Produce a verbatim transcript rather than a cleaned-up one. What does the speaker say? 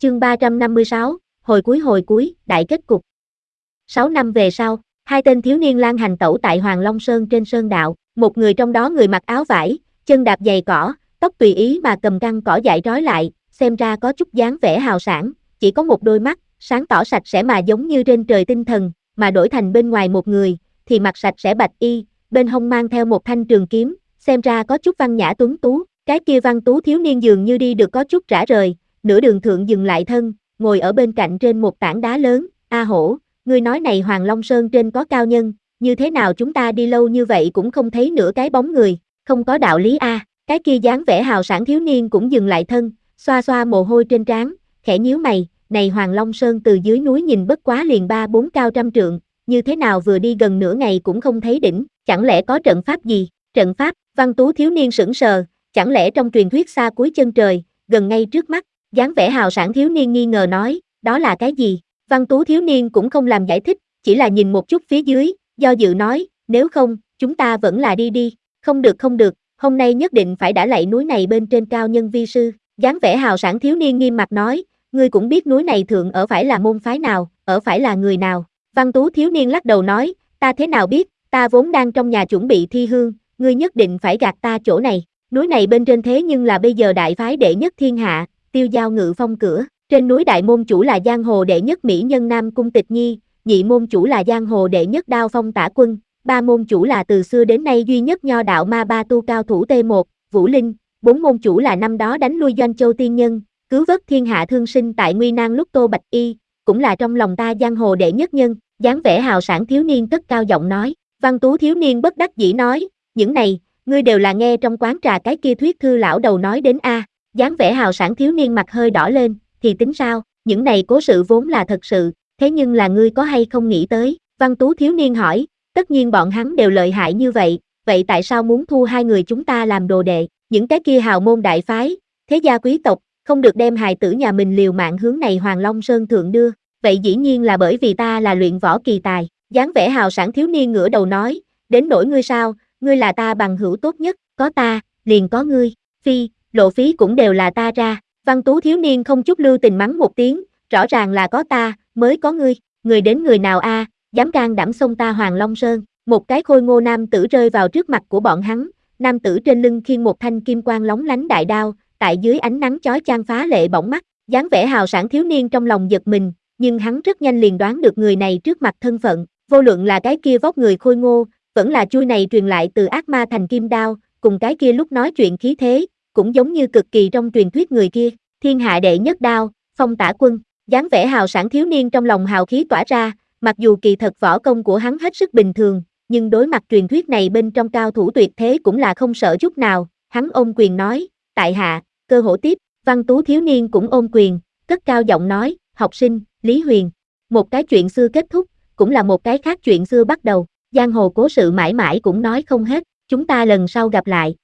Chương ba trăm năm mươi sáu, hồi cuối hồi cuối, đại kết cục. Sáu năm về sau, hai tên thiếu niên lang hành tẩu tại Hoàng Long Sơn trên sơn đạo, một người trong đó người mặc áo vải, chân đạp giày cỏ, tóc tùy ý mà cầm căng cỏ dại trói lại, xem ra có chút dáng vẻ hào sảng, chỉ có một đôi mắt, sáng tỏ sạch sẽ mà giống như trên trời tinh thần, mà đổi thành bên ngoài một người, thì mặc sạch sẽ bạch y, bên hông mang theo một thanh trường kiếm, xem ra có chút văn nhã tuấn tú, cái kia văn tú thiếu niên dường như đi được có chút rã rời, nửa đường thượng dừng lại thân, ngồi ở bên cạnh trên một tảng đá lớn. A Hổ, ngươi nói này Hoàng Long Sơn trên có cao nhân, như thế nào chúng ta đi lâu như vậy cũng không thấy nửa cái bóng người, không có đạo lý a. Cái kia dáng vẻ hào sảng thiếu niên cũng dừng lại thân, xoa xoa mồ hôi trên trán, khẽ nhíu mày, này Hoàng Long Sơn từ dưới núi nhìn bất quá liền ba bốn cao trăm trượng, như thế nào vừa đi gần nửa ngày cũng không thấy đỉnh, chẳng lẽ có trận pháp gì? Trận pháp? Văn tú thiếu niên sững sờ, chẳng lẽ trong truyền thuyết xa cuối chân trời, gần ngay trước mắt? Dáng vẻ hào sảng thiếu niên nghi ngờ nói, đó là cái gì? Văn tú thiếu niên cũng không làm giải thích, chỉ là nhìn một chút phía dưới, do dự nói, nếu không, chúng ta vẫn là đi đi. Không được không được, hôm nay nhất định phải đã lạy núi này bên trên cao nhân vi sư. Dáng vẻ hào sảng thiếu niên nghiêm mặt nói, ngươi cũng biết núi này thượng ở phải là môn phái nào, ở phải là người nào. Văn tú thiếu niên lắc đầu nói, ta thế nào biết, ta vốn đang trong nhà chuẩn bị thi hương, ngươi nhất định phải gạt ta chỗ này. Núi này bên trên thế nhưng là bây giờ đại phái đệ nhất thiên hạ, Tiêu Giao Ngự Phong cửa. Trên núi đại môn chủ là giang hồ đệ nhất mỹ nhân Nam Cung Tịch Nhi, nhị môn chủ là giang hồ đệ nhất Đao Phong Tả Quân, ba môn chủ là từ xưa đến nay duy nhất nho đạo ma ba tu cao thủ T một, Vũ Linh, bốn môn chủ là năm đó đánh lui Doanh Châu tiên nhân, cứu vớt thiên hạ thương sinh tại nguy nan lúc Tô Bạch Y, cũng là trong lòng ta giang hồ đệ nhất nhân. Dáng vẻ hào sảng thiếu niên cất cao giọng nói. Văn tú thiếu niên bất đắc dĩ nói, những này, ngươi đều là nghe trong quán trà cái kia thuyết thư lão đầu nói đến a. Dáng vẻ hào sảng thiếu niên mặt hơi đỏ lên, thì tính sao, những này cố sự vốn là thật sự, thế nhưng là ngươi có hay không nghĩ tới? Văn tú thiếu niên hỏi, tất nhiên bọn hắn đều lợi hại như vậy, vậy tại sao muốn thu hai người chúng ta làm đồ đệ? Những cái kia hào môn đại phái, thế gia quý tộc, không được đem hài tử nhà mình liều mạng hướng này Hoàng Long Sơn thượng đưa, vậy dĩ nhiên là bởi vì ta là luyện võ kỳ tài. Dáng vẻ hào sảng thiếu niên ngửa đầu nói, đến nỗi ngươi sao, ngươi là ta bằng hữu tốt nhất, có ta, liền có ngươi, phi, lộ phí cũng đều là ta ra. Văn tú thiếu niên không chút lưu tình mắng một tiếng, rõ ràng là có ta, mới có ngươi, người đến người nào a, à, dám can đảm xông ta Hoàng Long Sơn. Một cái khôi ngô nam tử rơi vào trước mặt của bọn hắn, nam tử trên lưng khiêng một thanh kim quang lóng lánh đại đao, tại dưới ánh nắng chói chang phá lệ bỏng mắt, dáng vẻ hào sảng thiếu niên trong lòng giật mình, nhưng hắn rất nhanh liền đoán được người này trước mặt thân phận, vô luận là cái kia vóc người khôi ngô, vẫn là chuôi này truyền lại từ ác ma thành kim đao, cùng cái kia lúc nói chuyện khí thế, cũng giống như cực kỳ trong truyền thuyết người kia, thiên hạ đệ nhất đao, Phong Tả Quân. Dáng vẻ hào sảng thiếu niên trong lòng hào khí tỏa ra, mặc dù kỳ thật võ công của hắn hết sức bình thường, nhưng đối mặt truyền thuyết này bên trong cao thủ tuyệt thế cũng là không sợ chút nào, hắn ôm quyền nói, tại hạ, cơ hổ tiếp. Văn tú thiếu niên cũng ôm quyền, cất cao giọng nói, học sinh, Lý Huyền. Một cái chuyện xưa kết thúc, cũng là một cái khác chuyện xưa bắt đầu, giang hồ cố sự mãi mãi cũng nói không hết, chúng ta lần sau gặp lại.